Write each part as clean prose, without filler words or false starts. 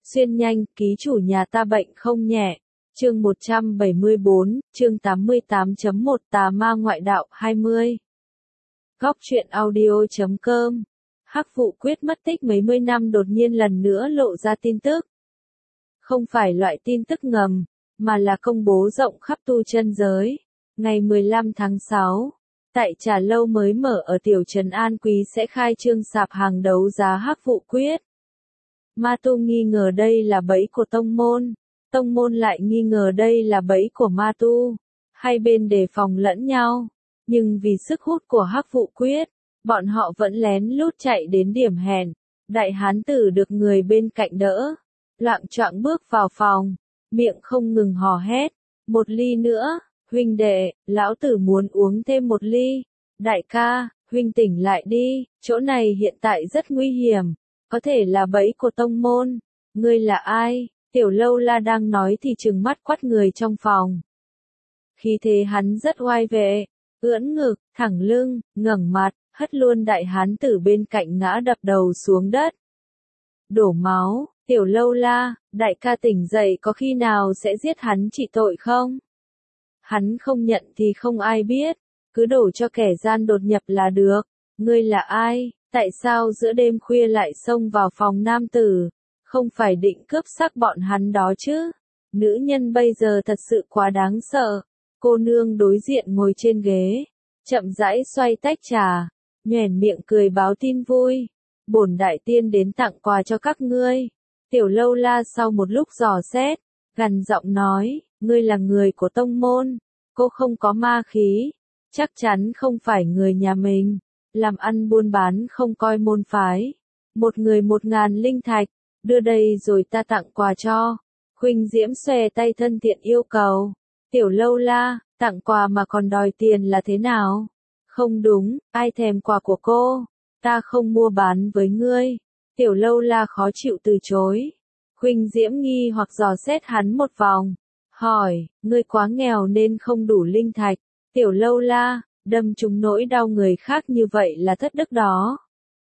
Xuyên nhanh, ký chủ nhà ta bệnh không nhẹ. Chương 174, chương 88.1 Tà ma ngoại đạo 20. Góc truyện audio.com. Hắc Vụ Quyết mất tích mấy mươi năm đột nhiên lần nữa lộ ra tin tức. Không phải loại tin tức ngầm, mà là công bố rộng khắp tu chân giới. Ngày 15 tháng 6, tại trà lâu mới mở ở tiểu trấn An Quý sẽ khai trương sạp hàng đấu giá Hắc Vụ Quyết. Ma tu nghi ngờ đây là bẫy của tông môn lại nghi ngờ đây là bẫy của ma tu. Hai bên đề phòng lẫn nhau, nhưng vì sức hút của Hắc Vụ Quyết, bọn họ vẫn lén lút chạy đến điểm hẹn. Đại hán tử được người bên cạnh đỡ, loạng choạng bước vào phòng, miệng không ngừng hò hét, một ly nữa, huynh đệ, lão tử muốn uống thêm một ly. Đại ca, huynh tỉnh lại đi, chỗ này hiện tại rất nguy hiểm, có thể là bẫy của tông môn. Ngươi là ai? Tiểu Lâu La đang nói thì trừng mắt quát người trong phòng. Khí thế hắn rất oai vệ, ưỡn ngực, thẳng lưng, ngẩng mặt, hất luôn đại hán tử bên cạnh ngã đập đầu xuống đất. Đổ máu, Tiểu Lâu La, đại ca tỉnh dậy có khi nào sẽ giết hắn trị tội không? Hắn không nhận thì không ai biết, cứ đổ cho kẻ gian đột nhập là được. Ngươi là ai? Tại sao giữa đêm khuya lại xông vào phòng nam tử? Không phải định cướp xác bọn hắn đó chứ? Nữ nhân bây giờ thật sự quá đáng sợ. Cô nương đối diện ngồi trên ghế, chậm rãi xoay tách trà, nhoẻn miệng cười báo tin vui. Bổn đại tiên đến tặng quà cho các ngươi. Tiểu Lâu La sau một lúc dò xét, gằn giọng nói, ngươi là người của tông môn, cô không có ma khí, chắc chắn không phải người nhà mình. Làm ăn buôn bán không coi môn phái. Một người 1.000 linh thạch, đưa đây rồi ta tặng quà cho. Khuynh Diễm xòe tay thân thiện yêu cầu. Tiểu Lâu La, tặng quà mà còn đòi tiền là thế nào? Không đúng, ai thèm quà của cô? Ta không mua bán với ngươi. Tiểu Lâu La khó chịu từ chối. Khuynh Diễm nghi hoặc dò xét hắn một vòng. Hỏi, ngươi quá nghèo nên không đủ linh thạch. Tiểu Lâu La, đâm trúng nỗi đau người khác như vậy là thất đức đó.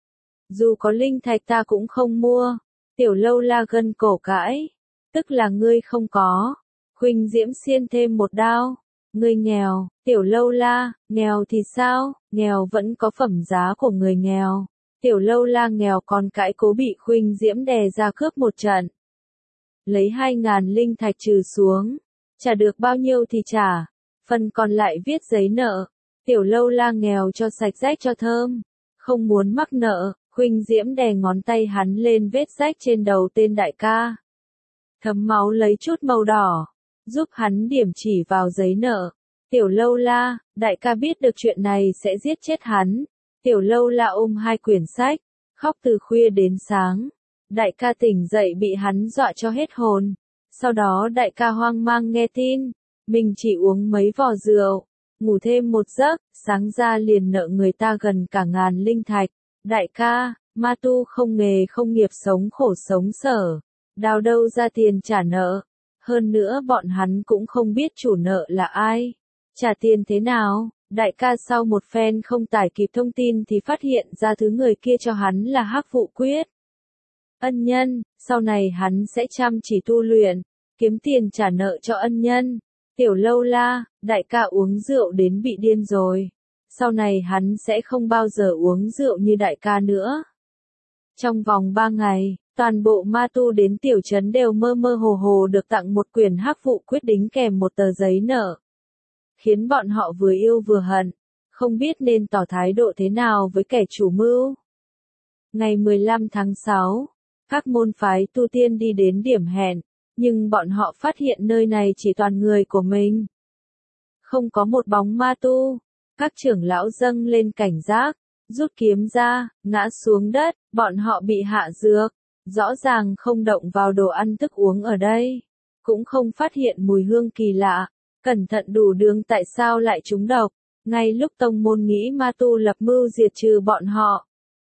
Dù có linh thạch ta cũng không mua. Tiểu Lâu La gân cổ cãi. Tức là ngươi không có. Khuynh Diễm xiên thêm một đao. Ngươi nghèo. Tiểu Lâu La, nghèo thì sao? Nghèo vẫn có phẩm giá của người nghèo. Tiểu Lâu La nghèo còn cãi cố bị Khuynh Diễm đè ra cướp một trận. Lấy 2.000 linh thạch trừ xuống. Trả được bao nhiêu thì trả. Phần còn lại viết giấy nợ. Tiểu Lâu La nghèo cho sạch rách cho thơm. Không muốn mắc nợ, Khuynh Diễm đè ngón tay hắn lên vết rách trên đầu tên đại ca. Thấm máu lấy chút màu đỏ, giúp hắn điểm chỉ vào giấy nợ. Tiểu Lâu La, đại ca biết được chuyện này sẽ giết chết hắn. Tiểu Lâu La ôm 2 quyển sách, khóc từ khuya đến sáng. Đại ca tỉnh dậy bị hắn dọa cho hết hồn. Sau đó đại ca hoang mang nghe tin, mình chỉ uống mấy vò rượu, ngủ thêm một giấc, sáng ra liền nợ người ta gần cả 1.000 linh thạch. Đại ca, ma tu không nghề không nghiệp sống khổ sống sở, đào đâu ra tiền trả nợ. Hơn nữa bọn hắn cũng không biết chủ nợ là ai. Trả tiền thế nào? Đại ca sau một phen không tải kịp thông tin thì phát hiện ra thứ người kia cho hắn là Hắc Vụ Quyết. Ân nhân, sau này hắn sẽ chăm chỉ tu luyện, kiếm tiền trả nợ cho ân nhân. Tiểu Lâu La, đại ca uống rượu đến bị điên rồi. Sau này hắn sẽ không bao giờ uống rượu như đại ca nữa. Trong vòng 3 ngày, toàn bộ ma tu đến tiểu trấn đều mơ mơ hồ hồ được tặng một quyển Hắc Vụ Quyết đính kèm một tờ giấy nợ. Khiến bọn họ vừa yêu vừa hận, không biết nên tỏ thái độ thế nào với kẻ chủ mưu. Ngày 15 tháng 6, các môn phái tu tiên đi đến điểm hẹn, nhưng bọn họ phát hiện nơi này chỉ toàn người của mình. Không có một bóng ma tu. Các trưởng lão dâng lên cảnh giác, rút kiếm ra, ngã xuống đất, bọn họ bị hạ dược. Rõ ràng không động vào đồ ăn thức uống ở đây. Cũng không phát hiện mùi hương kỳ lạ. Cẩn thận đủ đường tại sao lại trúng độc. Ngay lúc tông môn nghĩ ma tu lập mưu diệt trừ bọn họ,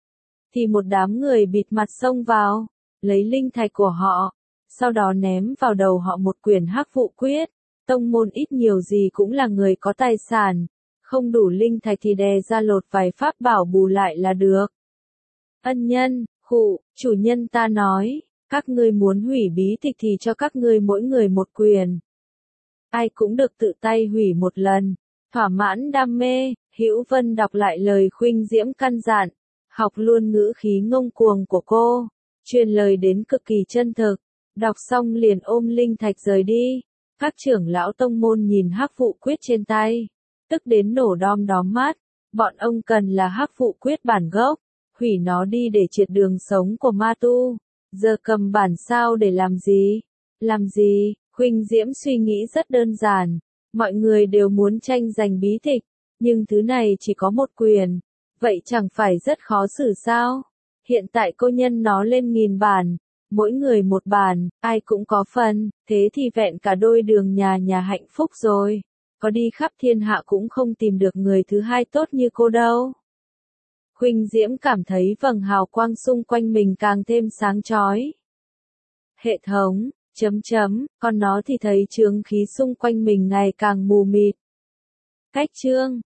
thì một đám người bịt mặt xông vào, lấy linh thạch của họ. Sau đó ném vào đầu họ một quyển Hắc Vụ Quyết. Tông môn ít nhiều gì cũng là người có tài sản. Không đủ linh thạch thì đè ra lột vài pháp bảo bù lại là được. Ân nhân, chủ nhân ta nói, Các ngươi muốn hủy bí tịch thì cho các ngươi mỗi người một quyền. Ai cũng được tự tay hủy một lần. Thỏa mãn đam mê, Hữu Vân đọc lại lời Khuynh Diễm căn dặn, học luôn ngữ khí ngông cuồng của cô, truyền lời đến cực kỳ chân thực. Đọc xong liền ôm linh thạch rời đi. Các trưởng lão tông môn nhìn Hắc Vụ Quyết trên tay, tức đến nổ đom đóm mắt. Bọn ông cần là Hắc Vụ Quyết bản gốc, hủy nó đi để triệt đường sống của ma tu. Giờ cầm bản sao để làm gì? Làm gì? Khuynh Diễm suy nghĩ rất đơn giản. Mọi người đều muốn tranh giành bí tịch, nhưng thứ này chỉ có một quyền. Vậy chẳng phải rất khó xử sao? Hiện tại cô nhân nó lên 1000 bản, mỗi người một bản, ai cũng có phần, thế thì vẹn cả đôi đường nhà hạnh phúc rồi. Có đi khắp thiên hạ cũng không tìm được người thứ hai tốt như cô đâu. Khuynh Diễm cảm thấy vầng hào quang xung quanh mình càng thêm sáng chói. Hệ thống, còn nó thì thấy chướng khí xung quanh mình ngày càng mù mịt. Cách chương